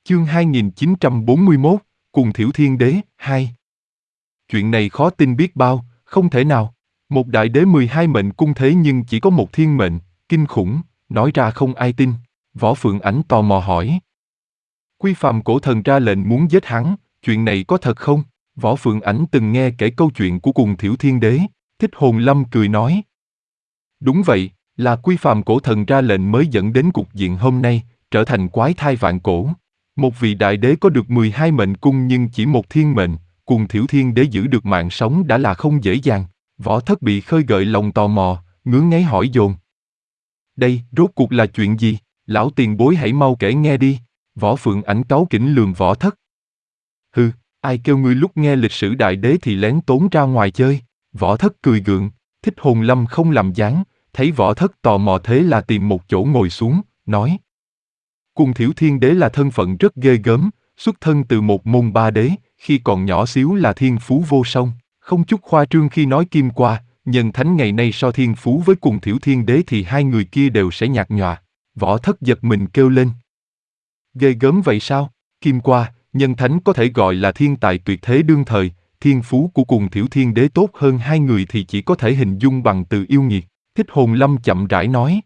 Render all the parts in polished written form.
Chương 2941, cùng Thiểu Thiên Đế, 2. Chuyện này khó tin biết bao, không thể nào. Một đại đế 12 mệnh cung thế nhưng chỉ có một thiên mệnh, kinh khủng, nói ra không ai tin. Võ Phượng Ảnh tò mò hỏi. Quy Phàm cổ thần ra lệnh muốn giết hắn, chuyện này có thật không? Võ Phượng Ảnh từng nghe kể câu chuyện của cùng Thiểu Thiên Đế. Thích Hồn Lâm cười nói. Đúng vậy, là Quy Phàm cổ thần ra lệnh mới dẫn đến cục diện hôm nay, trở thành quái thai vạn cổ. Một vị đại đế có được 12 mệnh cung nhưng chỉ một thiên mệnh, cùng Thiểu Thiên Đế giữ được mạng sống đã là không dễ dàng. Võ Thất bị khơi gợi lòng tò mò, ngứa ngáy hỏi dồn. Đây, rốt cuộc là chuyện gì? Lão tiền bối hãy mau kể nghe đi. Võ Phượng Ảnh cáu kỉnh lườm Võ Thất. Hừ, ai kêu ngươi lúc nghe lịch sử đại đế thì lén tốn ra ngoài chơi? Võ Thất cười gượng. Thích Hồn Lâm không làm dáng, thấy Võ Thất tò mò thế là tìm một chỗ ngồi xuống, nói. Cùng Thiểu Thiên Đế là thân phận rất ghê gớm, xuất thân từ một môn ba đế, khi còn nhỏ xíu là thiên phú vô song, không chút khoa trương khi nói kim qua, nhân thánh ngày nay so thiên phú với cùng Thiểu Thiên Đế thì hai người kia đều sẽ nhạt nhòa. Võ Thất giật mình kêu lên. Ghê gớm vậy sao? Kim qua, nhân thánh có thể gọi là thiên tài tuyệt thế đương thời, thiên phú của cùng Thiểu Thiên Đế tốt hơn hai người thì chỉ có thể hình dung bằng từ yêu nghiệt. Thích Hồn Lâm chậm rãi nói.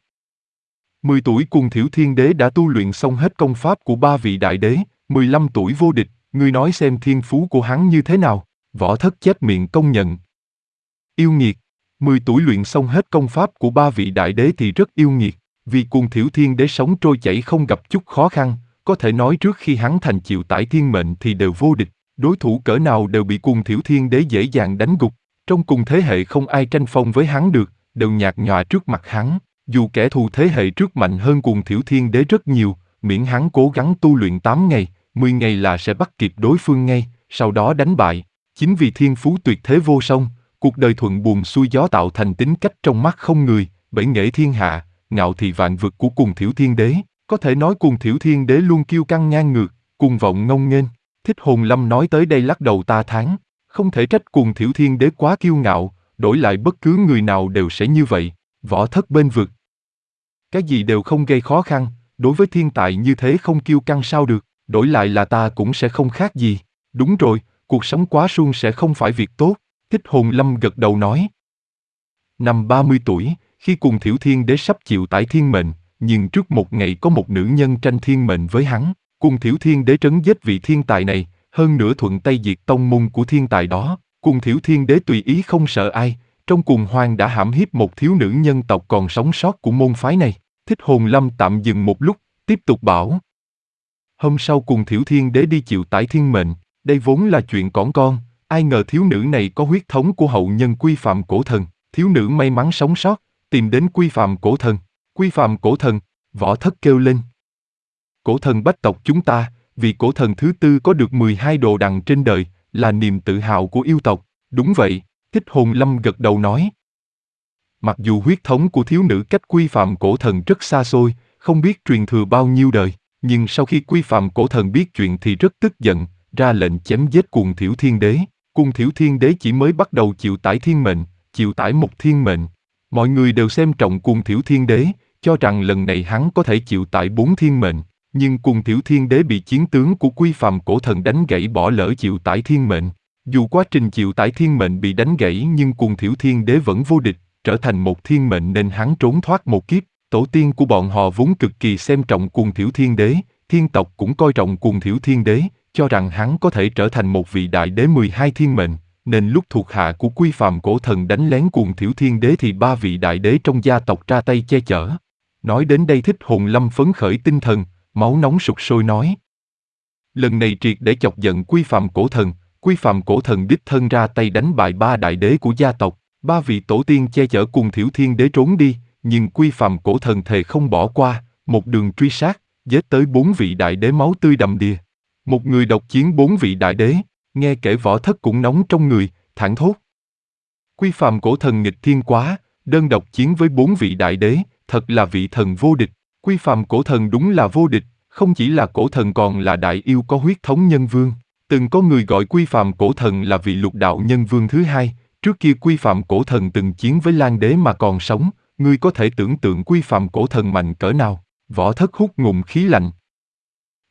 10 tuổi cùng Thiểu Thiên Đế đã tu luyện xong hết công pháp của ba vị đại đế, 15 tuổi vô địch, ngươi nói xem thiên phú của hắn như thế nào? Võ Thất chép miệng công nhận. Yêu nghiệt, 10 tuổi luyện xong hết công pháp của ba vị đại đế thì rất yêu nghiệt, vì cùng Thiểu Thiên Đế sống trôi chảy không gặp chút khó khăn, có thể nói trước khi hắn thành chịu tải thiên mệnh thì đều vô địch, đối thủ cỡ nào đều bị cùng Thiểu Thiên Đế dễ dàng đánh gục, trong cùng thế hệ không ai tranh phong với hắn được, đều nhạt nhòa trước mặt hắn. Dù kẻ thù thế hệ trước mạnh hơn cùng Thiểu Thiên Đế rất nhiều, miễn hắn cố gắng tu luyện 8 ngày, 10 ngày là sẽ bắt kịp đối phương ngay, sau đó đánh bại. Chính vì thiên phú tuyệt thế vô song, cuộc đời thuận buồm xuôi gió tạo thành tính cách trong mắt không người, bể nghệ thiên hạ, ngạo thị vạn vực của cùng Thiểu Thiên Đế. Có thể nói cùng Thiểu Thiên Đế luôn kiêu căng ngang ngược, cuồng vọng ngông nghênh. Thích Hồn Lâm nói tới đây lắc đầu ta thán, không thể trách cùng Thiểu Thiên Đế quá kiêu ngạo, đổi lại bất cứ người nào đều sẽ như vậy. Võ Thất bên vực. Cái gì đều không gây khó khăn, đối với thiên tài như thế không kiêu căng sao được, đổi lại là ta cũng sẽ không khác gì. Đúng rồi, cuộc sống quá suôn sẻ không phải việc tốt, Thích Hồn Lâm gật đầu nói. Năm 30 tuổi, khi cùng Thiểu Thiên Đế sắp chịu tải thiên mệnh, nhưng trước một ngày có một nữ nhân tranh thiên mệnh với hắn, cùng Thiểu Thiên Đế trấn giết vị thiên tài này, hơn nữa thuận tay diệt tông môn của thiên tài đó, cùng Thiểu Thiên Đế tùy ý không sợ ai. Trong cuồng hoang đã hãm hiếp một thiếu nữ nhân tộc còn sống sót của môn phái này. Thích Hồn Lâm tạm dừng một lúc, tiếp tục bảo. Hôm sau cùng Thiểu Thiên Đế đi chịu tải thiên mệnh, đây vốn là chuyện cỏn con, ai ngờ thiếu nữ này có huyết thống của hậu nhân Quy Phàm cổ thần, thiếu nữ may mắn sống sót, tìm đến Quy Phàm cổ thần. Quy Phàm cổ thần, Võ Thất kêu lên. Cổ thần bách tộc chúng ta, vì cổ thần thứ tư có được 12 đồ đằng trên đời, là niềm tự hào của yêu tộc. Đúng vậy. Thích Hồn Lâm gật đầu nói. Mặc dù huyết thống của thiếu nữ cách Quy Phàm cổ thần rất xa xôi, không biết truyền thừa bao nhiêu đời, nhưng sau khi Quy Phàm cổ thần biết chuyện thì rất tức giận, ra lệnh chém giết Cuồng Thiểu Thiên Đế. Cuồng Thiểu Thiên Đế chỉ mới bắt đầu chịu tải thiên mệnh, chịu tải một thiên mệnh. Mọi người đều xem trọng Cuồng Thiểu Thiên Đế, cho rằng lần này hắn có thể chịu tải 4 thiên mệnh, nhưng Cuồng Thiểu Thiên Đế bị chiến tướng của Quy Phàm cổ thần đánh gãy bỏ lỡ chịu tải thiên mệnh. Dù quá trình chịu tải thiên mệnh bị đánh gãy nhưng cùng Thiểu Thiên Đế vẫn vô địch, trở thành một thiên mệnh nên hắn trốn thoát một kiếp. Tổ tiên của bọn họ vốn cực kỳ xem trọng cùng Thiểu Thiên Đế, thiên tộc cũng coi trọng cùng Thiểu Thiên Đế, cho rằng hắn có thể trở thành một vị đại đế 12 thiên mệnh, nên lúc thuộc hạ của Quy Phàm cổ thần đánh lén cùng Thiểu Thiên Đế thì ba vị đại đế trong gia tộc ra tay che chở. Nói đến đây Thích Hồn Lâm phấn khởi tinh thần, máu nóng sục sôi nói. Lần này triệt để chọc giận Quy Phàm cổ thần. Quy Phàm cổ thần đích thân ra tay đánh bại ba đại đế của gia tộc, ba vị tổ tiên che chở cùng Thiểu Thiên Đế trốn đi, nhưng Quy Phàm cổ thần thề không bỏ qua, một đường truy sát, giết tới 4 vị đại đế máu tươi đầm đìa. Một người độc chiến 4 vị đại đế, nghe kể Võ Thất cũng nóng trong người, thảng thốt. Quy Phàm cổ thần nghịch thiên quá, đơn độc chiến với 4 vị đại đế, thật là vị thần vô địch. Quy Phàm cổ thần đúng là vô địch, không chỉ là cổ thần còn là đại yêu có huyết thống nhân vương. Từng có người gọi Quy Phàm cổ thần là vị lục đạo nhân vương thứ hai, trước kia Quy Phàm cổ thần từng chiến với Lan Đế mà còn sống, ngươi có thể tưởng tượng Quy Phàm cổ thần mạnh cỡ nào. Võ Thất hút ngụm khí lạnh.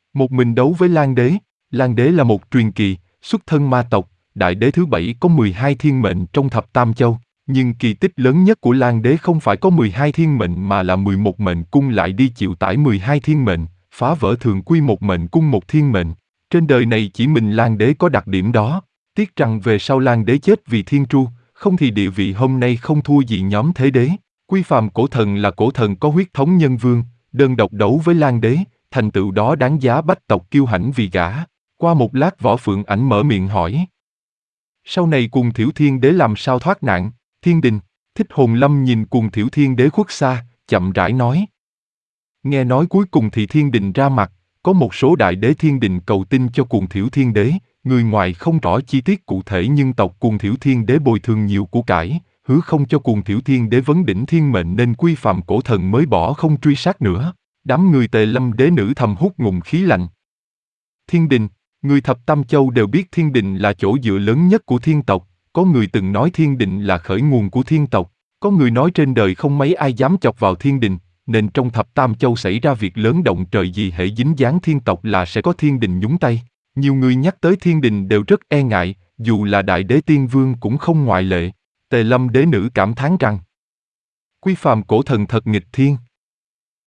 Một mình đấu với Lan Đế. Lan Đế là một truyền kỳ, xuất thân ma tộc, đại đế thứ 7 có 12 thiên mệnh trong thập tam châu. Nhưng kỳ tích lớn nhất của Lan Đế không phải có 12 thiên mệnh mà là 11 mệnh cung lại đi chịu tải 12 thiên mệnh, phá vỡ thường quy một mệnh cung một thiên mệnh. Trên đời này chỉ mình Lan Đế có đặc điểm đó. Tiếc rằng về sau Lan Đế chết vì thiên tru, không thì địa vị hôm nay không thua gì nhóm Thế Đế. Quy Phàm cổ thần là cổ thần có huyết thống nhân vương, đơn độc đấu với Lan Đế, thành tựu đó đáng giá bách tộc kiêu hãnh vì gã. Qua một lát Võ Phượng Ảnh mở miệng hỏi. Sau này Cuồng Thiểu Thiên Đế làm sao thoát nạn? Thiên Đình. Thích Hồn Lâm nhìn Cuồng Thiểu Thiên Đế khuất xa, chậm rãi nói. Nghe nói cuối cùng thì Thiên Đình ra mặt, có một số đại đế Thiên Đình cầu tin cho Cuồng Thiểu Thiên Đế, người ngoài không rõ chi tiết cụ thể nhưng tộc Cuồng Thiểu Thiên Đế bồi thường nhiều của cải, hứa không cho Cuồng Thiểu Thiên Đế vấn đỉnh thiên mệnh nên Quy Phàm cổ thần mới bỏ không truy sát nữa. Đám người Tề Lâm Đế nữ thầm hút ngụm khí lạnh. Thiên Đình. Người thập tam châu đều biết Thiên Đình là chỗ dựa lớn nhất của thiên tộc, có người từng nói Thiên Đình là khởi nguồn của thiên tộc, có người nói trên đời không mấy ai dám chọc vào Thiên Đình, nên trong thập tam châu xảy ra việc lớn động trời gì hễ dính dáng thiên tộc là sẽ có Thiên Đình nhúng tay. Nhiều người nhắc tới Thiên Đình đều rất e ngại, dù là đại đế tiên vương cũng không ngoại lệ. Tề Lâm Đế nữ cảm thán rằng Quy Phàm cổ thần thật nghịch thiên.